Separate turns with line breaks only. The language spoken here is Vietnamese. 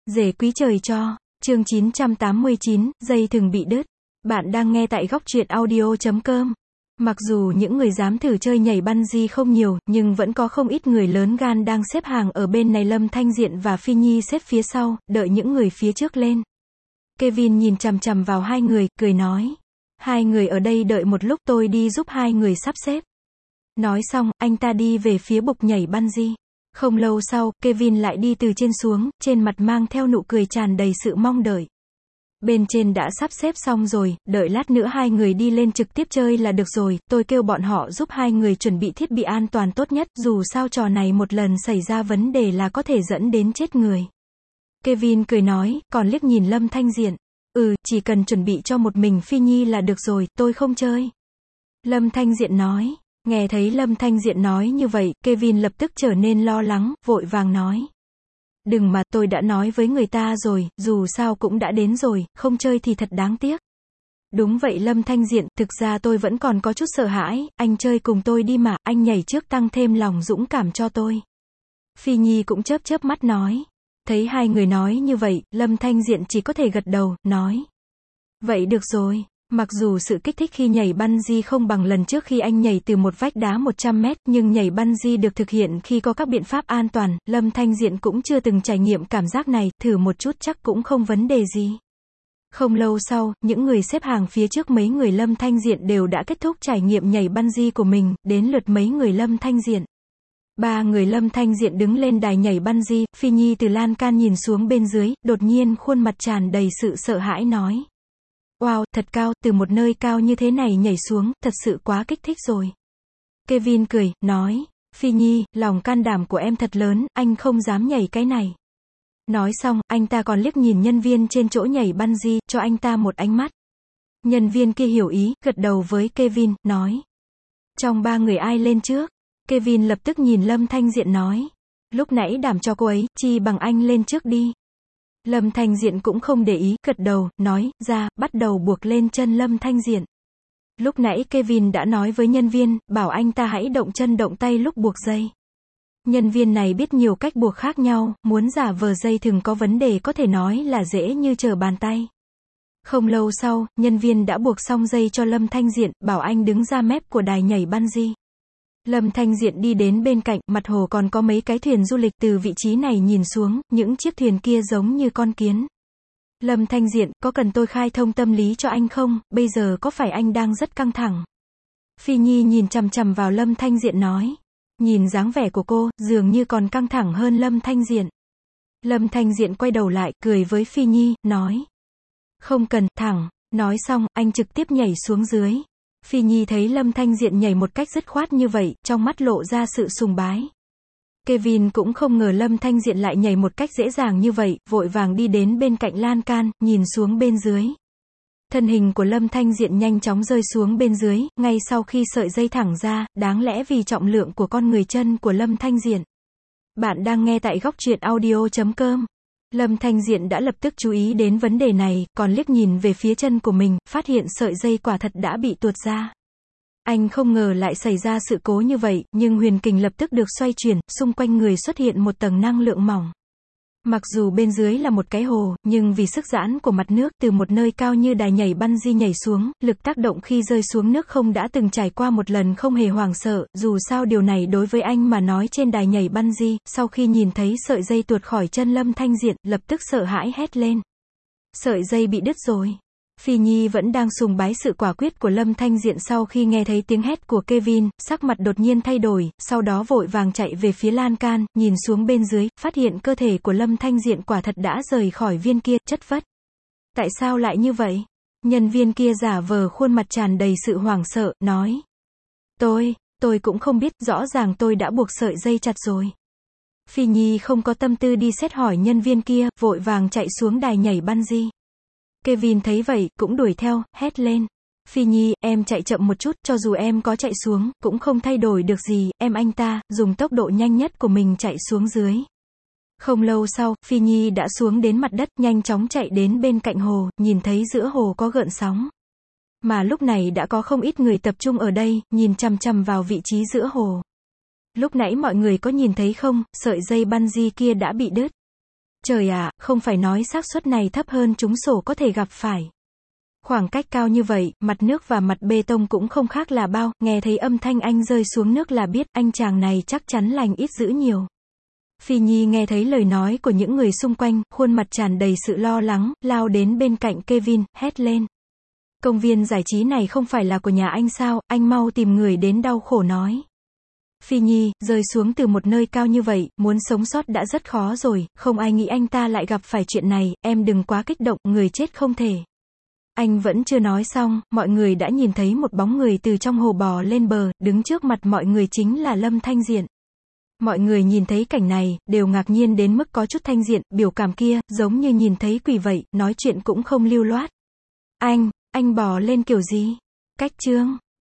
Rể quý trời cho, chương 989, dây thừng bị đứt. Bạn đang nghe tại góc truyện audio.com. Mặc dù những người dám thử chơi nhảy bungee không nhiều, nhưng vẫn có không ít người lớn gan đang xếp hàng ở bên này. Lâm Thanh Diện và Phi Nhi xếp phía sau, đợi những người phía trước lên. Kevin nhìn chằm chằm vào hai người, cười nói. Hai người ở đây đợi một lúc, tôi đi giúp hai người sắp xếp. Nói xong, anh ta đi về phía bục nhảy bungee. Không lâu sau, Kevin lại đi từ trên xuống, trên mặt mang theo nụ cười tràn đầy sự mong đợi. Bên trên đã sắp xếp xong rồi, đợi lát nữa hai người đi lên trực tiếp chơi là được rồi, tôi kêu bọn họ giúp hai người chuẩn bị thiết bị an toàn tốt nhất, dù sao trò này một lần xảy ra vấn đề là có thể dẫn đến chết người. Kevin cười nói, còn liếc nhìn Lâm Thanh Diện. Chỉ cần chuẩn bị cho một mình Phi Nhi là được rồi, tôi không chơi. Lâm Thanh Diện nói. Nghe thấy Lâm Thanh Diện nói như vậy, Kevin lập tức trở nên lo lắng, vội vàng nói. Đừng mà, tôi đã nói với người ta rồi, dù sao cũng đã đến rồi, không chơi thì thật đáng tiếc. Đúng vậy Lâm Thanh Diện, thực ra tôi vẫn còn có chút sợ hãi, anh chơi cùng tôi đi mà, anh nhảy trước tăng thêm lòng dũng cảm cho tôi. Phi Nhi cũng chớp chớp mắt nói. Thấy hai người nói như vậy, Lâm Thanh Diện chỉ có thể gật đầu, nói. Vậy được rồi. Mặc dù sự kích thích khi nhảy bungee không bằng lần trước khi anh nhảy từ một vách đá 100 mét, nhưng nhảy bungee được thực hiện khi có các biện pháp an toàn, Lâm Thanh Diện cũng chưa từng trải nghiệm cảm giác này, thử một chút chắc cũng không vấn đề gì. Không lâu sau, những người xếp hàng phía trước mấy người Lâm Thanh Diện đều đã kết thúc trải nghiệm nhảy bungee của mình, đến lượt mấy người Lâm Thanh Diện. Ba người Lâm Thanh Diện đứng lên đài nhảy bungee, Phi Nhi từ lan can nhìn xuống bên dưới, đột nhiên khuôn mặt tràn đầy sự sợ hãi nói. Wow, thật cao, từ một nơi cao như thế này nhảy xuống, thật sự quá kích thích rồi. Kevin cười, nói, Phi Nhi, lòng can đảm của em thật lớn, anh không dám nhảy cái này. Nói xong, anh ta còn liếc nhìn nhân viên trên chỗ nhảy bungee, cho anh ta một ánh mắt. Nhân viên kia hiểu ý, gật đầu với Kevin, nói. Trong ba người ai lên trước? Kevin lập tức nhìn Lâm Thanh Diện nói. Lúc nãy đảm cho cô ấy, chi bằng anh lên trước đi. Lâm Thanh Diện cũng không để ý, gật đầu, nói, ra, bắt đầu buộc lên chân Lâm Thanh Diện. Lúc nãy Kevin đã nói với nhân viên, bảo anh ta hãy động chân động tay lúc buộc dây. Nhân viên này biết nhiều cách buộc khác nhau, muốn giả vờ dây thừng có vấn đề có thể nói là dễ như trở bàn tay. Không lâu sau, nhân viên đã buộc xong dây cho Lâm Thanh Diện, bảo anh đứng ra mép của đài nhảy bungee. Lâm Thanh Diện đi đến bên cạnh, mặt hồ còn có mấy cái thuyền du lịch, từ vị trí này nhìn xuống, những chiếc thuyền kia giống như con kiến. Lâm Thanh Diện, có cần tôi khai thông tâm lý cho anh không, bây giờ có phải anh đang rất căng thẳng? Phi Nhi nhìn chằm chằm vào Lâm Thanh Diện nói. Nhìn dáng vẻ của cô, dường như còn căng thẳng hơn Lâm Thanh Diện. Lâm Thanh Diện quay đầu lại, cười với Phi Nhi, nói. Không cần, thẳng. Nói xong, anh trực tiếp nhảy xuống dưới. Phi Nhi thấy Lâm Thanh Diện nhảy một cách dứt khoát như vậy, trong mắt lộ ra sự sùng bái. Kevin cũng không ngờ Lâm Thanh Diện lại nhảy một cách dễ dàng như vậy, vội vàng đi đến bên cạnh lan can, nhìn xuống bên dưới. Thân hình của Lâm Thanh Diện nhanh chóng rơi xuống bên dưới, ngay sau khi sợi dây thẳng ra, đáng lẽ vì trọng lượng của con người chân của Lâm Thanh Diện. Bạn đang nghe tại góc truyện audio.com. Lâm Thanh Diện đã lập tức chú ý đến vấn đề này, còn liếc nhìn về phía chân của mình, phát hiện sợi dây quả thật đã bị tuột ra. Anh không ngờ lại xảy ra sự cố như vậy, nhưng huyền kình lập tức được xoay chuyển, xung quanh người xuất hiện một tầng năng lượng mỏng. Mặc dù bên dưới là một cái hồ, nhưng vì sức giãn của mặt nước từ một nơi cao như đài nhảy bungee nhảy xuống, lực tác động khi rơi xuống nước không đã từng trải qua một lần không hề hoảng sợ, dù sao điều này đối với anh mà nói trên đài nhảy bungee, sau khi nhìn thấy sợi dây tuột khỏi chân Lâm Thanh Diện, lập tức sợ hãi hét lên. Sợi dây bị đứt rồi. Phi Nhi vẫn đang sùng bái sự quả quyết của Lâm Thanh Diện sau khi nghe thấy tiếng hét của Kevin, sắc mặt đột nhiên thay đổi, sau đó vội vàng chạy về phía lan can, nhìn xuống bên dưới, phát hiện cơ thể của Lâm Thanh Diện quả thật đã rời khỏi viên kia, chất vất. Tại sao lại như vậy? Nhân viên kia giả vờ khuôn mặt tràn đầy sự hoảng sợ, nói. Tôi cũng không biết, rõ ràng tôi đã buộc sợi dây chặt rồi. Phi Nhi không có tâm tư đi xét hỏi nhân viên kia, vội vàng chạy xuống đài nhảy bungee. Kevin thấy vậy, cũng đuổi theo, hét lên. Phi Nhi, em chạy chậm một chút, cho dù em có chạy xuống, cũng không thay đổi được gì, anh ta, dùng tốc độ nhanh nhất của mình chạy xuống dưới. Không lâu sau, Phi Nhi đã xuống đến mặt đất, nhanh chóng chạy đến bên cạnh hồ, nhìn thấy giữa hồ có gợn sóng. Mà lúc này đã có không ít người tập trung ở đây, nhìn chằm chằm vào vị trí giữa hồ. Lúc nãy mọi người có nhìn thấy không, sợi dây bungee kia đã bị đứt. Trời ạ, không phải nói xác suất này thấp hơn trúng sổ có thể gặp phải. Khoảng cách cao như vậy, mặt nước và mặt bê tông cũng không khác là bao, nghe thấy âm thanh anh rơi xuống nước là biết, anh chàng này chắc chắn lành ít dữ nhiều. Phi Nhi nghe thấy lời nói của những người xung quanh, khuôn mặt tràn đầy sự lo lắng, lao đến bên cạnh Kevin, hét lên. Công viên giải trí này không phải là của nhà anh sao, anh mau tìm người đến, đau khổ nói. Phi Nhi, rơi xuống từ một nơi cao như vậy, muốn sống sót đã rất khó rồi, không ai nghĩ anh ta lại gặp phải chuyện này, em đừng quá kích động, người chết không thể. Anh vẫn chưa nói xong, mọi người đã nhìn thấy một bóng người từ trong hồ bò lên bờ, đứng trước mặt mọi người chính là Lâm Thanh Diện. Mọi người nhìn thấy cảnh này, đều ngạc nhiên đến mức có chút Thanh Diện, biểu cảm kia, giống như nhìn thấy quỷ vậy, nói chuyện cũng không lưu loát. Anh bò lên kiểu gì? Cách trương.